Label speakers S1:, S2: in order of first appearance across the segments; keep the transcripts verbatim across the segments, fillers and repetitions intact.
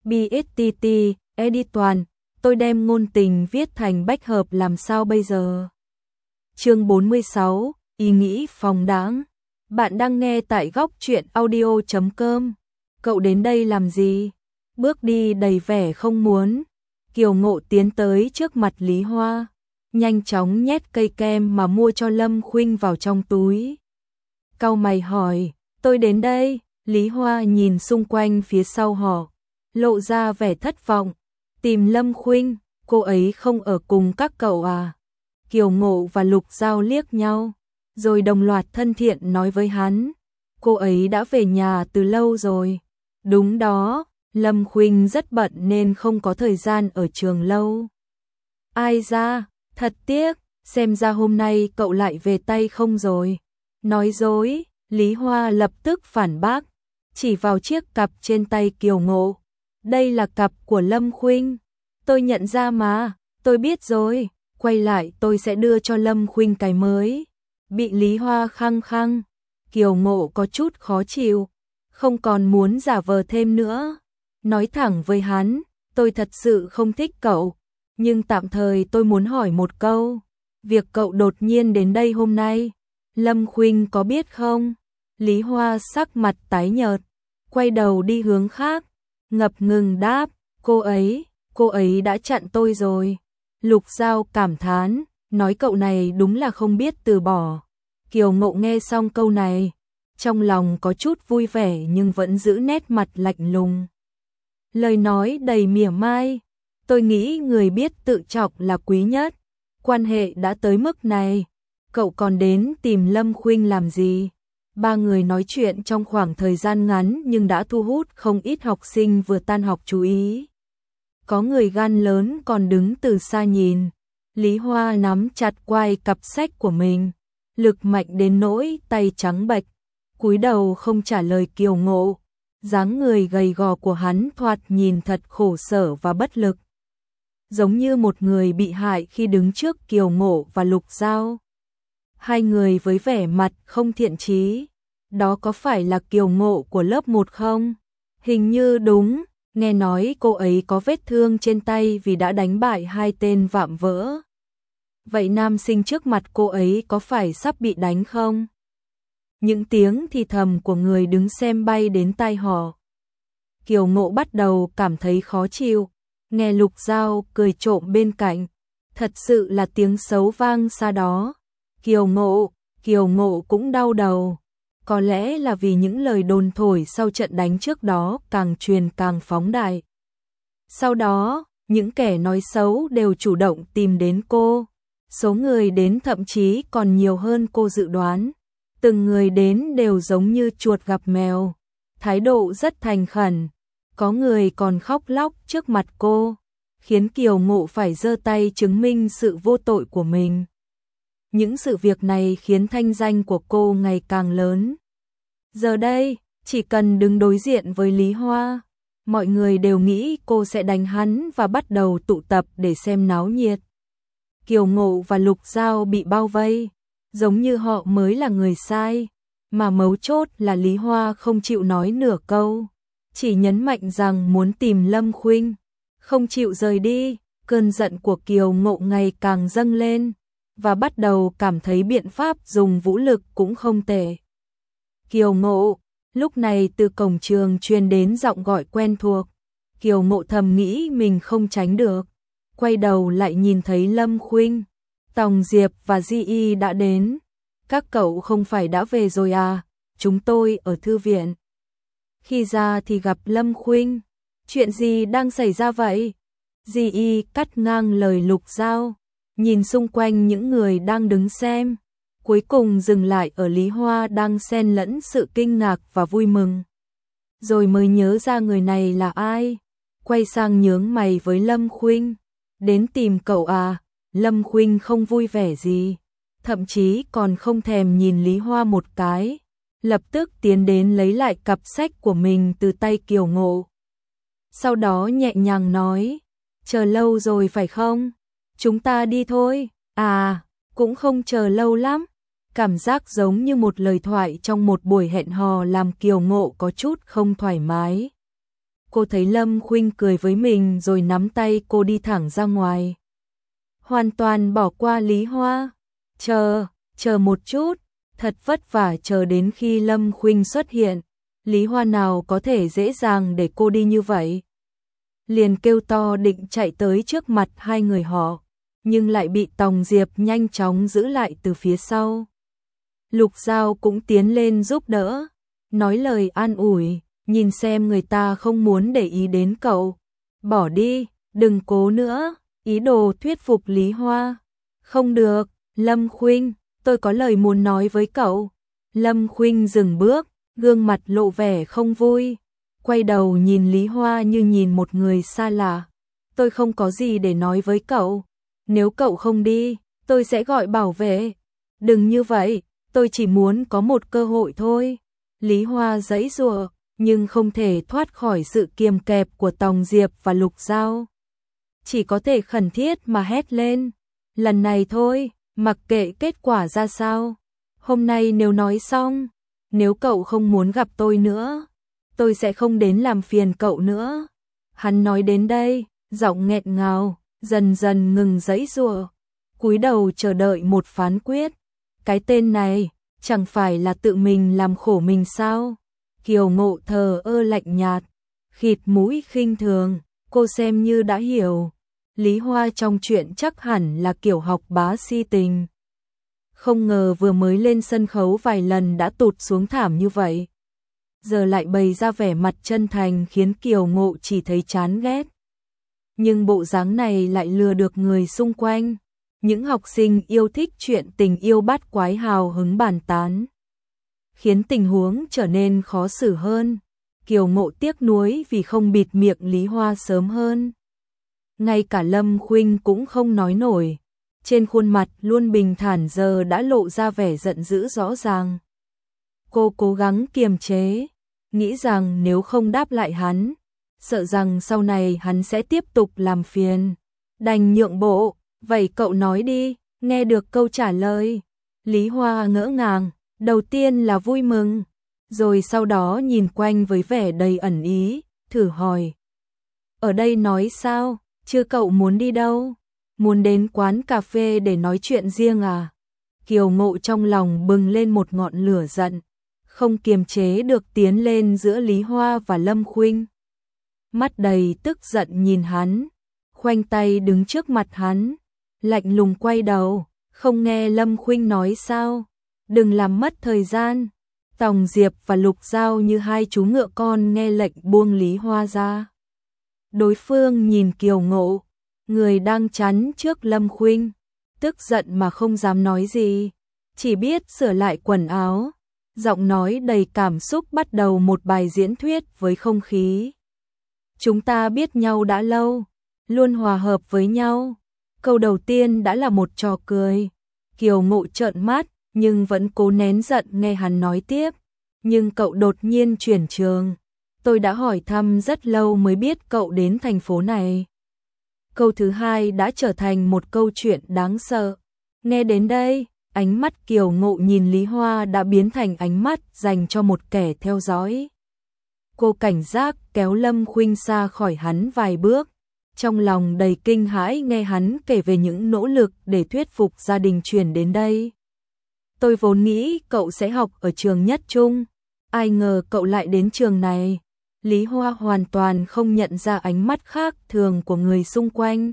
S1: bê ét tê tê, edit toàn, tôi đem ngôn tình viết thành bách hợp làm sao bây giờ? Chương bốn mươi sáu, ý nghĩ phóng đãng. Bạn đang nghe tại góc truyện audio chấm com. Cậu đến đây làm gì? Bước đi đầy vẻ không muốn. Kiều Ngộ tiến tới trước mặt Lý Hoa, nhanh chóng nhét cây kem mà mua cho Lâm Khuynh vào trong túi. Cau mày hỏi, tôi đến đây. Lý Hoa nhìn xung quanh phía sau họ, lộ ra vẻ thất vọng. Tìm Lâm Khuynh, cô ấy không ở cùng các cậu à? Kiều Ngộ và Lục Giao liếc nhau, rồi đồng loạt thân thiện nói với hắn, cô ấy đã về nhà từ lâu rồi. Đúng đó, Lâm Khuynh rất bận nên không có thời gian ở trường lâu. Ai ra, thật tiếc, xem ra hôm nay cậu lại về tay không rồi. Nói dối, Lý Hoa lập tức phản bác, chỉ vào chiếc cặp trên tay Kiều Ngộ. Đây là cặp của Lâm Khuynh. Tôi nhận ra mà, tôi biết rồi, quay lại tôi sẽ đưa cho Lâm Khuynh cái mới. Bị Lý Hoa khăng khăng, Kiều Ngộ có chút khó chịu, không còn muốn giả vờ thêm nữa. Nói thẳng với hắn, tôi thật sự không thích cậu, nhưng tạm thời tôi muốn hỏi một câu. Việc cậu đột nhiên đến đây hôm nay, Lâm Khuynh có biết không? Lý Hoa sắc mặt tái nhợt, quay đầu đi hướng khác, ngập ngừng đáp, cô ấy, cô ấy đã chặn tôi rồi. Lục Giao cảm thán, nói cậu này đúng là không biết từ bỏ. Kiều Ngộ nghe xong câu này, trong lòng có chút vui vẻ nhưng vẫn giữ nét mặt lạnh lùng. Lời nói đầy mỉa mai, tôi nghĩ người biết tự trọng là quý nhất. Quan hệ đã tới mức này, cậu còn đến tìm Lâm Khuynh làm gì? Ba người nói chuyện trong khoảng thời gian ngắn nhưng đã thu hút không ít học sinh vừa tan học chú ý. Có người gan lớn còn đứng từ xa nhìn. Lý Hoa nắm chặt quai cặp sách của mình, lực mạnh đến nỗi tay trắng bệch, cúi đầu không trả lời Kiều Ngộ. Dáng người gầy gò của hắn thoạt nhìn thật khổ sở và bất lực, giống như một người bị hại khi đứng trước Kiều Ngộ và Lục Giao. Hai người với vẻ mặt không thiện chí. Đó có phải là Kiều Ngộ của lớp một không? Hình như đúng, nghe nói cô ấy có vết thương trên tay vì đã đánh bại hai tên vạm vỡ. Vậy nam sinh trước mặt cô ấy có phải sắp bị đánh không? Những tiếng thì thầm của người đứng xem bay đến tai họ. Kiều Ngộ bắt đầu cảm thấy khó chịu, nghe Lục Giao cười trộm bên cạnh, thật sự là tiếng xấu vang xa đó. Kiều Ngộ, Kiều Ngộ cũng đau đầu, có lẽ là vì những lời đồn thổi sau trận đánh trước đó càng truyền càng phóng đại. Sau đó, những kẻ nói xấu đều chủ động tìm đến cô, số người đến thậm chí còn nhiều hơn cô dự đoán. Từng người đến đều giống như chuột gặp mèo, thái độ rất thành khẩn, có người còn khóc lóc trước mặt cô, khiến Kiều Ngộ phải giơ tay chứng minh sự vô tội của mình. Những sự việc này khiến thanh danh của cô ngày càng lớn. Giờ đây, chỉ cần đứng đối diện với Lý Hoa, mọi người đều nghĩ cô sẽ đánh hắn và bắt đầu tụ tập để xem náo nhiệt. Kiều Ngộ và Lục Giao bị bao vây, giống như họ mới là người sai, mà mấu chốt là Lý Hoa không chịu nói nửa câu, chỉ nhấn mạnh rằng muốn tìm Lâm Khuynh, không chịu rời đi. Cơn giận của Kiều Ngộ ngày càng dâng lên, và bắt đầu cảm thấy biện pháp dùng vũ lực cũng không tệ. Kiều Ngộ, lúc này từ cổng trường truyền đến giọng gọi quen thuộc. Kiều Ngộ thầm nghĩ mình không tránh được, quay đầu lại nhìn thấy Lâm Khuynh, Tòng Diệp và Di Y đã đến. Các cậu không phải đã về rồi à? Chúng tôi ở thư viện. Khi ra thì gặp Lâm Khuynh. Chuyện gì đang xảy ra vậy? Di Y cắt ngang lời Lục Giao, nhìn xung quanh những người đang đứng xem, cuối cùng dừng lại ở Lý Hoa đang xen lẫn sự kinh ngạc và vui mừng. Rồi mới nhớ ra người này là ai, quay sang nhướng mày với Lâm Khuynh. Đến tìm cậu à? Lâm Khuynh không vui vẻ gì, thậm chí còn không thèm nhìn Lý Hoa một cái, lập tức tiến đến lấy lại cặp sách của mình từ tay Kiều Ngộ. Sau đó nhẹ nhàng nói, chờ lâu rồi phải không? Chúng ta đi thôi. À, cũng không chờ lâu lắm. Cảm giác giống như một lời thoại trong một buổi hẹn hò làm Kiều Ngộ có chút không thoải mái. Cô thấy Lâm Khuynh cười với mình rồi nắm tay cô đi thẳng ra ngoài. Hoàn toàn bỏ qua Lý Hoa. Chờ, chờ một chút, thật vất vả chờ đến khi Lâm Khuynh xuất hiện. Lý Hoa nào có thể dễ dàng để cô đi như vậy. Liền kêu to định chạy tới trước mặt hai người họ, nhưng lại bị Tòng Diệp nhanh chóng giữ lại từ phía sau. Lục Giao cũng tiến lên giúp đỡ, nói lời an ủi, nhìn xem người ta không muốn để ý đến cậu. Bỏ đi, đừng cố nữa, ý đồ thuyết phục Lý Hoa. Không được, Lâm Khuynh, tôi có lời muốn nói với cậu. Lâm Khuynh dừng bước, gương mặt lộ vẻ không vui, quay đầu nhìn Lý Hoa như nhìn một người xa lạ. Tôi không có gì để nói với cậu, nếu cậu không đi, tôi sẽ gọi bảo vệ. Đừng như vậy, tôi chỉ muốn có một cơ hội thôi. Lý Hoa giãy giụa, nhưng không thể thoát khỏi sự kiềm kẹp của Tòng Diệp và Lục Giao. Chỉ có thể khẩn thiết mà hét lên, lần này thôi, mặc kệ kết quả ra sao. Hôm nay nếu nói xong, nếu cậu không muốn gặp tôi nữa, tôi sẽ không đến làm phiền cậu nữa. Hắn nói đến đây, giọng nghẹn ngào, dần dần ngừng giãy giụa, cúi đầu chờ đợi một phán quyết. Cái tên này, chẳng phải là tự mình làm khổ mình sao? Kiều Ngộ thờ ơ lạnh nhạt, khịt mũi khinh thường, cô xem như đã hiểu. Lý Hoa trong chuyện chắc hẳn là kiểu học bá si tình. Không ngờ vừa mới lên sân khấu vài lần đã tụt xuống thảm như vậy. Giờ lại bày ra vẻ mặt chân thành khiến Kiều Ngộ chỉ thấy chán ghét. Nhưng bộ dáng này lại lừa được người xung quanh. Những học sinh yêu thích chuyện tình yêu bát quái hào hứng bàn tán, khiến tình huống trở nên khó xử hơn. Kiều Ngộ tiếc nuối vì không bịt miệng Lý Hoa sớm hơn. Ngay cả Lâm Khuynh cũng không nói nổi, trên khuôn mặt luôn bình thản giờ đã lộ ra vẻ giận dữ rõ ràng. Cô cố gắng kiềm chế, nghĩ rằng nếu không đáp lại hắn, sợ rằng sau này hắn sẽ tiếp tục làm phiền. Đành nhượng bộ, vậy cậu nói đi, nghe được câu trả lời. Lý Hoa ngỡ ngàng, đầu tiên là vui mừng, rồi sau đó nhìn quanh với vẻ đầy ẩn ý, thử hỏi. Ở đây nói sao, chứ cậu muốn đi đâu? Muốn đến quán cà phê để nói chuyện riêng à? Kiều Ngộ trong lòng bừng lên một ngọn lửa giận, không kiềm chế được tiến lên giữa Lý Hoa và Lâm Khuynh. Mắt đầy tức giận nhìn hắn, khoanh tay đứng trước mặt hắn, lạnh lùng quay đầu, không nghe Lâm Khuynh nói sao? Đừng làm mất thời gian. Tòng Diệp và Lục Giao như hai chú ngựa con nghe lệnh buông Lý Hoa ra. Đối phương nhìn Kiều Ngộ, người đang chắn trước Lâm Khuynh, tức giận mà không dám nói gì, chỉ biết sửa lại quần áo, giọng nói đầy cảm xúc bắt đầu một bài diễn thuyết với không khí. Chúng ta biết nhau đã lâu, luôn hòa hợp với nhau. Câu đầu tiên đã là một trò cười. Kiều Ngộ trợn mắt, nhưng vẫn cố nén giận nghe hắn nói tiếp. Nhưng cậu đột nhiên chuyển trường. Tôi đã hỏi thăm rất lâu mới biết cậu đến thành phố này. Câu thứ hai đã trở thành một câu chuyện đáng sợ. Nghe đến đây, ánh mắt Kiều Ngộ nhìn Lý Hoa đã biến thành ánh mắt dành cho một kẻ theo dõi. Cô cảnh giác kéo Lâm Khuynh xa khỏi hắn vài bước, trong lòng đầy kinh hãi nghe hắn kể về những nỗ lực để thuyết phục gia đình chuyển đến đây. Tôi vốn nghĩ cậu sẽ học ở trường Nhất Trung, ai ngờ cậu lại đến trường này. Lý Hoa hoàn toàn không nhận ra ánh mắt khác thường của người xung quanh.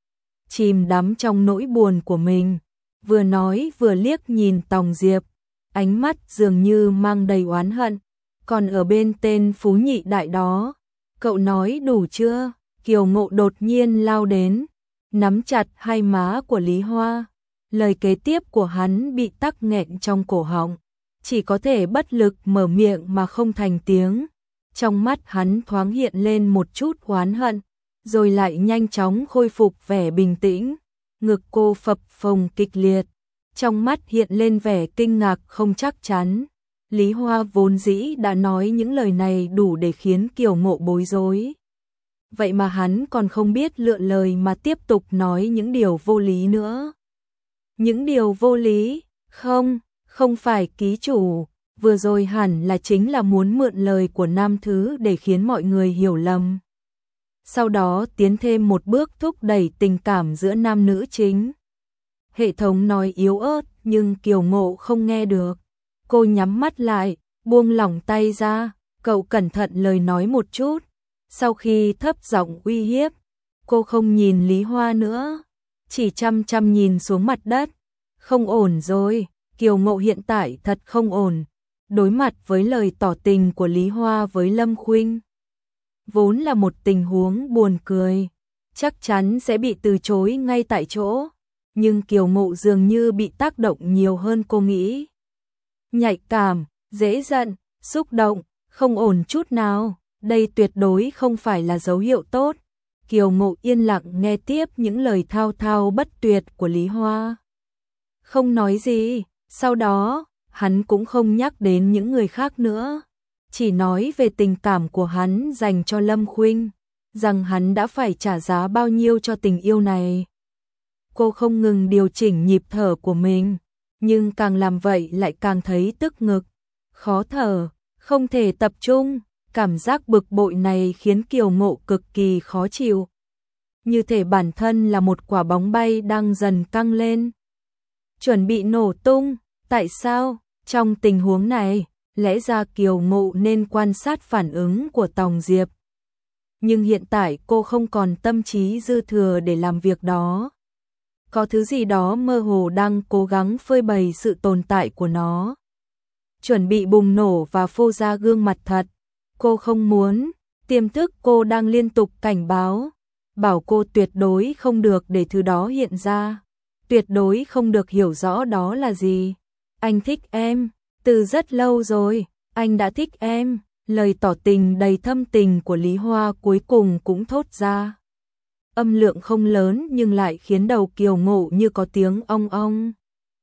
S1: Chìm đắm trong nỗi buồn của mình, vừa nói vừa liếc nhìn Tòng Diệp, ánh mắt dường như mang đầy oán hận. Còn ở bên tên phú nhị đại đó, cậu nói đủ chưa? Kiều Ngộ đột nhiên lao đến, nắm chặt hai má của Lý Hoa. Lời kế tiếp của hắn bị tắc nghẹn trong cổ họng, chỉ có thể bất lực mở miệng mà không thành tiếng. Trong mắt hắn thoáng hiện lên một chút oán hận, rồi lại nhanh chóng khôi phục vẻ bình tĩnh. Ngực cô phập phồng kịch liệt, trong mắt hiện lên vẻ kinh ngạc không chắc chắn. Lý Hoa vốn dĩ đã nói những lời này đủ để khiến Kiều Ngộ bối rối. Vậy mà hắn còn không biết lựa lời mà tiếp tục nói những điều vô lý nữa. Những điều vô lý? Không, không phải ký chủ. vừa rồi hẳn là chính là muốn mượn lời của nam thứ để khiến mọi người hiểu lầm. Sau đó tiến thêm một bước thúc đẩy tình cảm giữa nam nữ chính. Hệ thống nói yếu ớt nhưng Kiều Ngộ không nghe được. Cô nhắm mắt lại, buông lỏng tay ra, cậu cẩn thận lời nói một chút. Sau khi thấp giọng uy hiếp, cô không nhìn Lý Hoa nữa, chỉ chăm chăm nhìn xuống mặt đất. Không ổn rồi, Kiều Ngộ hiện tại thật không ổn. Đối mặt với lời tỏ tình của Lý Hoa với Lâm Khuynh, vốn là một tình huống buồn cười, chắc chắn sẽ bị từ chối ngay tại chỗ. Nhưng Kiều Ngộ dường như bị tác động nhiều hơn cô nghĩ. Nhạy cảm, dễ giận, xúc động, không ổn chút nào, đây tuyệt đối không phải là dấu hiệu tốt. Kiều Ngộ yên lặng nghe tiếp những lời thao thao bất tuyệt của Lý Hoa. Không nói gì, sau đó, hắn cũng không nhắc đến những người khác nữa. Chỉ nói về tình cảm của hắn dành cho Lâm Khuynh, rằng hắn đã phải trả giá bao nhiêu cho tình yêu này. Cô không ngừng điều chỉnh nhịp thở của mình, nhưng càng làm vậy lại càng thấy tức ngực, khó thở, không thể tập trung. Cảm giác bực bội này khiến Kiều Ngộ cực kỳ khó chịu. Như thể bản thân là một quả bóng bay đang dần căng lên, chuẩn bị nổ tung. Tại sao? Trong tình huống này, lẽ ra Kiều Ngộ nên quan sát phản ứng của Tòng Diệp. Nhưng hiện tại cô không còn tâm trí dư thừa để làm việc đó. Có thứ gì đó mơ hồ đang cố gắng phơi bày sự tồn tại của nó, chuẩn bị bùng nổ và phô ra gương mặt thật. Cô không muốn, tiềm thức cô đang liên tục cảnh báo, bảo cô tuyệt đối không được để thứ đó hiện ra, tuyệt đối không được hiểu rõ đó là gì. Anh thích em, từ rất lâu rồi, anh đã thích em. Lời tỏ tình đầy thâm tình của Lý Hoa cuối cùng cũng thốt ra. Âm lượng không lớn nhưng lại khiến đầu Kiều Ngộ như có tiếng ong ong.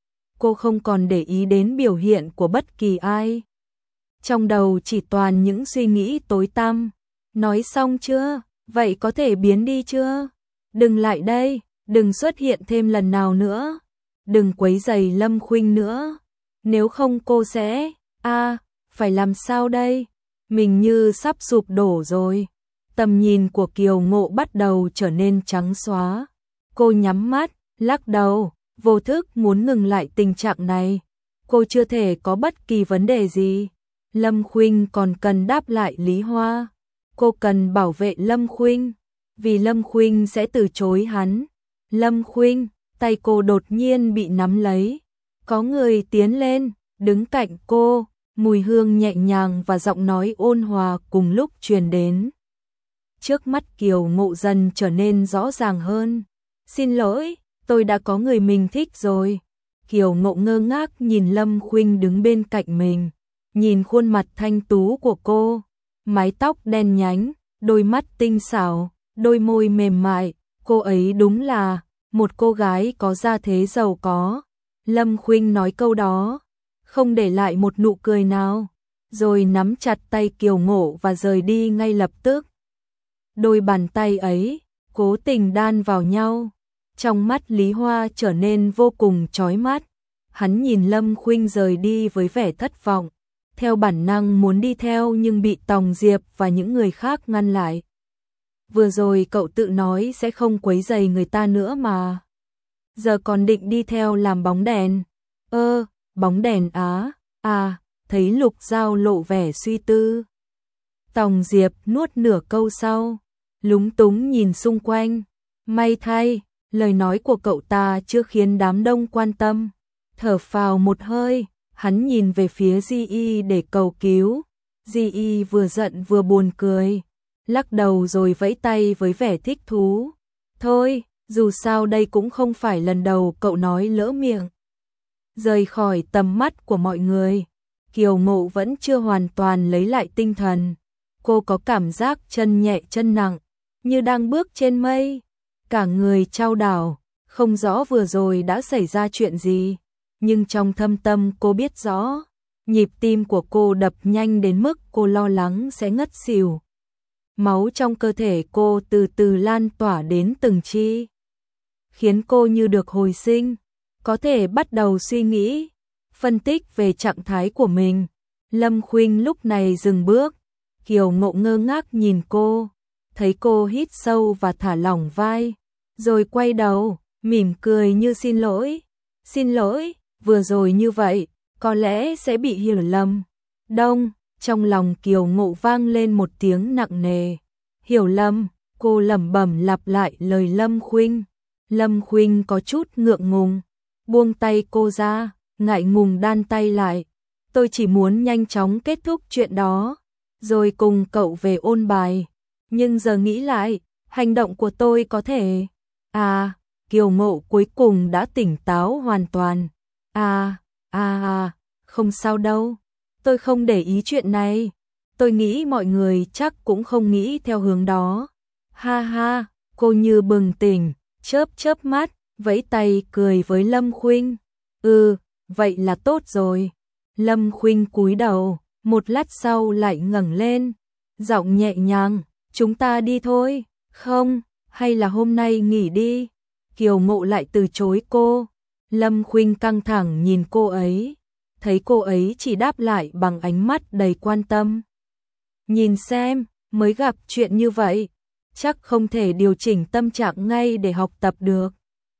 S1: Cô không còn để ý đến biểu hiện của bất kỳ ai. Trong đầu chỉ toàn những suy nghĩ tối tăm. Nói xong chưa? Vậy có thể biến đi chưa? Đừng lại đây, đừng xuất hiện thêm lần nào nữa. Đừng quấy rầy Lâm Khuynh nữa. Nếu không cô sẽ... a phải làm sao đây? Mình như sắp sụp đổ rồi. Tầm nhìn của Kiều Ngộ bắt đầu trở nên trắng xóa. Cô nhắm mắt, lắc đầu, vô thức muốn ngừng lại tình trạng này. Cô chưa thể có bất kỳ vấn đề gì. Lâm Khuynh còn cần đáp lại Lý Hoa. Cô cần bảo vệ Lâm Khuynh, vì Lâm Khuynh sẽ từ chối hắn. Lâm Khuynh, tay cô đột nhiên bị nắm lấy. Có người tiến lên, đứng cạnh cô, mùi hương nhẹ nhàng và giọng nói ôn hòa cùng lúc truyền đến. Trước mắt Kiều Ngộ dần trở nên rõ ràng hơn. Xin lỗi, tôi đã có người mình thích rồi. Kiều Ngộ ngơ ngác nhìn Lâm Khuynh đứng bên cạnh mình, nhìn khuôn mặt thanh tú của cô, mái tóc đen nhánh, đôi mắt tinh xảo, đôi môi mềm mại, cô ấy đúng là một cô gái có gia thế giàu có. Lâm Khuynh nói câu đó, không để lại một nụ cười nào, rồi nắm chặt tay Kiều Ngộ và rời đi ngay lập tức. Đôi bàn tay ấy cố tình đan vào nhau. Trong mắt Lý Hoa trở nên vô cùng chói mắt. Hắn nhìn Lâm Khuynh rời đi với vẻ thất vọng, theo bản năng muốn đi theo nhưng bị Tòng Diệp và những người khác ngăn lại. Vừa rồi cậu tự nói sẽ không quấy rầy người ta nữa mà. Giờ còn định đi theo làm bóng đèn. Ơ, bóng đèn á, à, thấy Lục Giao lộ vẻ suy tư. Tòng Diệp nuốt nửa câu sau, lúng túng nhìn xung quanh. May thay, lời nói của cậu ta chưa khiến đám đông quan tâm. Thở phào một hơi, hắn nhìn về phía Di Y để cầu cứu. Di Y vừa giận vừa buồn cười, lắc đầu rồi vẫy tay với vẻ thích thú. Thôi, dù sao đây cũng không phải lần đầu cậu nói lỡ miệng. Rời khỏi tầm mắt của mọi người, Kiều Ngộ vẫn chưa hoàn toàn lấy lại tinh thần. Cô có cảm giác chân nhẹ chân nặng, như đang bước trên mây. Cả người chao đảo, không rõ vừa rồi đã xảy ra chuyện gì. Nhưng trong thâm tâm cô biết rõ, nhịp tim của cô đập nhanh đến mức cô lo lắng sẽ ngất xỉu. Máu trong cơ thể cô từ từ lan tỏa đến từng chi, khiến cô như được hồi sinh, có thể bắt đầu suy nghĩ, phân tích về trạng thái của mình. Lâm Khuynh lúc này dừng bước, Kiều Ngộ ngơ ngác nhìn cô, thấy cô hít sâu và thả lỏng vai, rồi quay đầu, mỉm cười như xin lỗi. Xin lỗi, vừa rồi như vậy, có lẽ sẽ bị hiểu lầm. Đông, trong lòng Kiều Ngộ vang lên một tiếng nặng nề. Hiểu lầm, cô lẩm bẩm lặp lại lời Lâm Khuynh. Lâm Khuynh có chút ngượng ngùng, buông tay cô ra, ngại ngùng đan tay lại. Tôi chỉ muốn nhanh chóng kết thúc chuyện đó, rồi cùng cậu về ôn bài. Nhưng giờ nghĩ lại, hành động của tôi có thể... À, Kiều Ngộ cuối cùng đã tỉnh táo hoàn toàn. À, à à, không sao đâu, tôi không để ý chuyện này. Tôi nghĩ mọi người chắc cũng không nghĩ theo hướng đó. Ha ha, cô như bừng tỉnh, chớp chớp mắt, vẫy tay cười với Lâm Khuynh. Ừ, vậy là tốt rồi. Lâm Khuynh cúi đầu, một lát sau lại ngẩng lên, giọng nhẹ nhàng, chúng ta đi thôi. Không, hay là hôm nay nghỉ đi. Kiều Ngộ lại từ chối cô. Lâm Khuynh căng thẳng nhìn cô ấy, thấy cô ấy chỉ đáp lại bằng ánh mắt đầy quan tâm. Nhìn xem, mới gặp chuyện như vậy, chắc không thể điều chỉnh tâm trạng ngay để học tập được.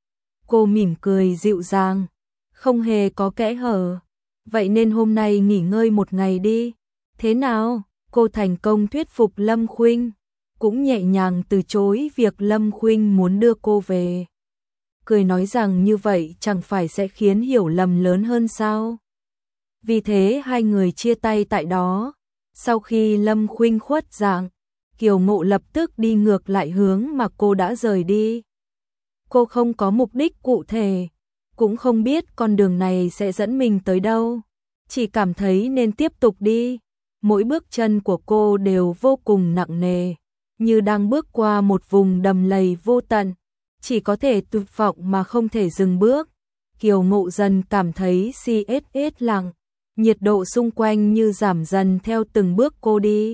S1: Cô mỉm cười dịu dàng, không hề có kẽ hở. Vậy nên hôm nay nghỉ ngơi một ngày đi. Thế nào? Cô thành công thuyết phục Lâm Khuynh, cũng nhẹ nhàng từ chối việc Lâm Khuynh muốn đưa cô về. Cười nói rằng như vậy chẳng phải sẽ khiến hiểu lầm lớn hơn sao? Vì thế hai người chia tay tại đó. Sau khi Lâm Khuynh khuất dạng, Kiều Ngộ lập tức đi ngược lại hướng mà cô đã rời đi. Cô không có mục đích cụ thể, cũng không biết con đường này sẽ dẫn mình tới đâu, chỉ cảm thấy nên tiếp tục đi. Mỗi bước chân của cô đều vô cùng nặng nề, như đang bước qua một vùng đầm lầy vô tận, chỉ có thể tuyệt vọng mà không thể dừng bước. Kiều Ngộ dần cảm thấy si ết ết lặng, nhiệt độ xung quanh như giảm dần theo từng bước cô đi.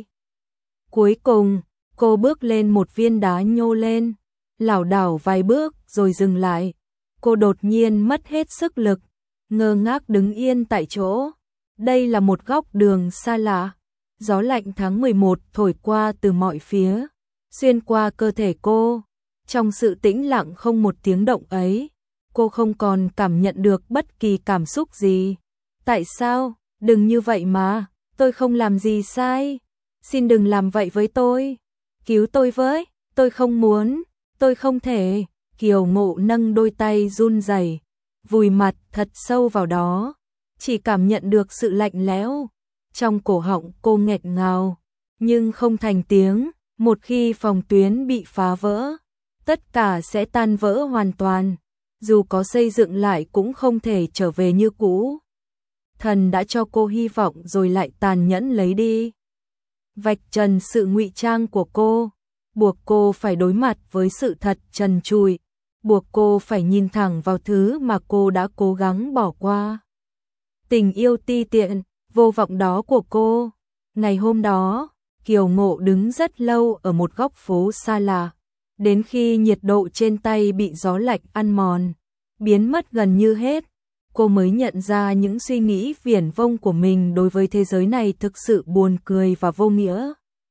S1: Cuối cùng, cô bước lên một viên đá nhô lên, lảo đảo vài bước rồi dừng lại. Cô đột nhiên mất hết sức lực, ngơ ngác đứng yên tại chỗ. Đây là một góc đường xa lạ. Gió lạnh tháng mười một thổi qua từ mọi phía, xuyên qua cơ thể cô. Trong sự tĩnh lặng không một tiếng động ấy, cô không còn cảm nhận được bất kỳ cảm xúc gì. Tại sao? Đừng như vậy mà, tôi không làm gì sai. Xin đừng làm vậy với tôi. Cứu tôi với, tôi không muốn, tôi không thể. Kiều Ngộ nâng đôi tay run rẩy, vùi mặt thật sâu vào đó, chỉ cảm nhận được sự lạnh lẽo. Trong cổ họng cô nghẹt ngào, nhưng không thành tiếng. Một khi phòng tuyến bị phá vỡ, tất cả sẽ tan vỡ hoàn toàn. Dù có xây dựng lại cũng không thể trở về như cũ. Thần đã cho cô hy vọng rồi lại tàn nhẫn lấy đi. Vạch trần sự ngụy trang của cô, buộc cô phải đối mặt với sự thật trần trụi, buộc cô phải nhìn thẳng vào thứ mà cô đã cố gắng bỏ qua. Tình yêu ti tiện, vô vọng đó của cô. Ngày hôm đó, Kiều Ngộ đứng rất lâu ở một góc phố xa lạ, đến khi nhiệt độ trên tay bị gió lạnh ăn mòn, biến mất gần như hết, cô mới nhận ra những suy nghĩ viển vông của mình đối với thế giới này thực sự buồn cười và vô nghĩa.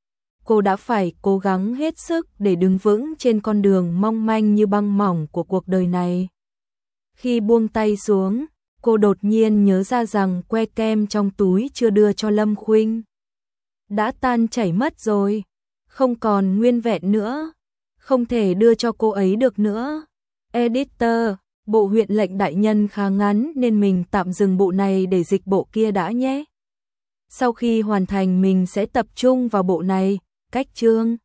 S1: Cô đã phải cố gắng hết sức để đứng vững trên con đường mong manh như băng mỏng của cuộc đời này. Khi buông tay xuống, cô đột nhiên nhớ ra rằng que kem trong túi chưa đưa cho Lâm Khuynh đã tan chảy mất rồi, không còn nguyên vẹn nữa, không thể đưa cho cô ấy được nữa. Editor, bộ huyện lệnh đại nhân khá ngắn nên mình tạm dừng bộ này để dịch bộ kia đã nhé. Sau khi hoàn thành mình sẽ tập trung vào bộ này. Cách chương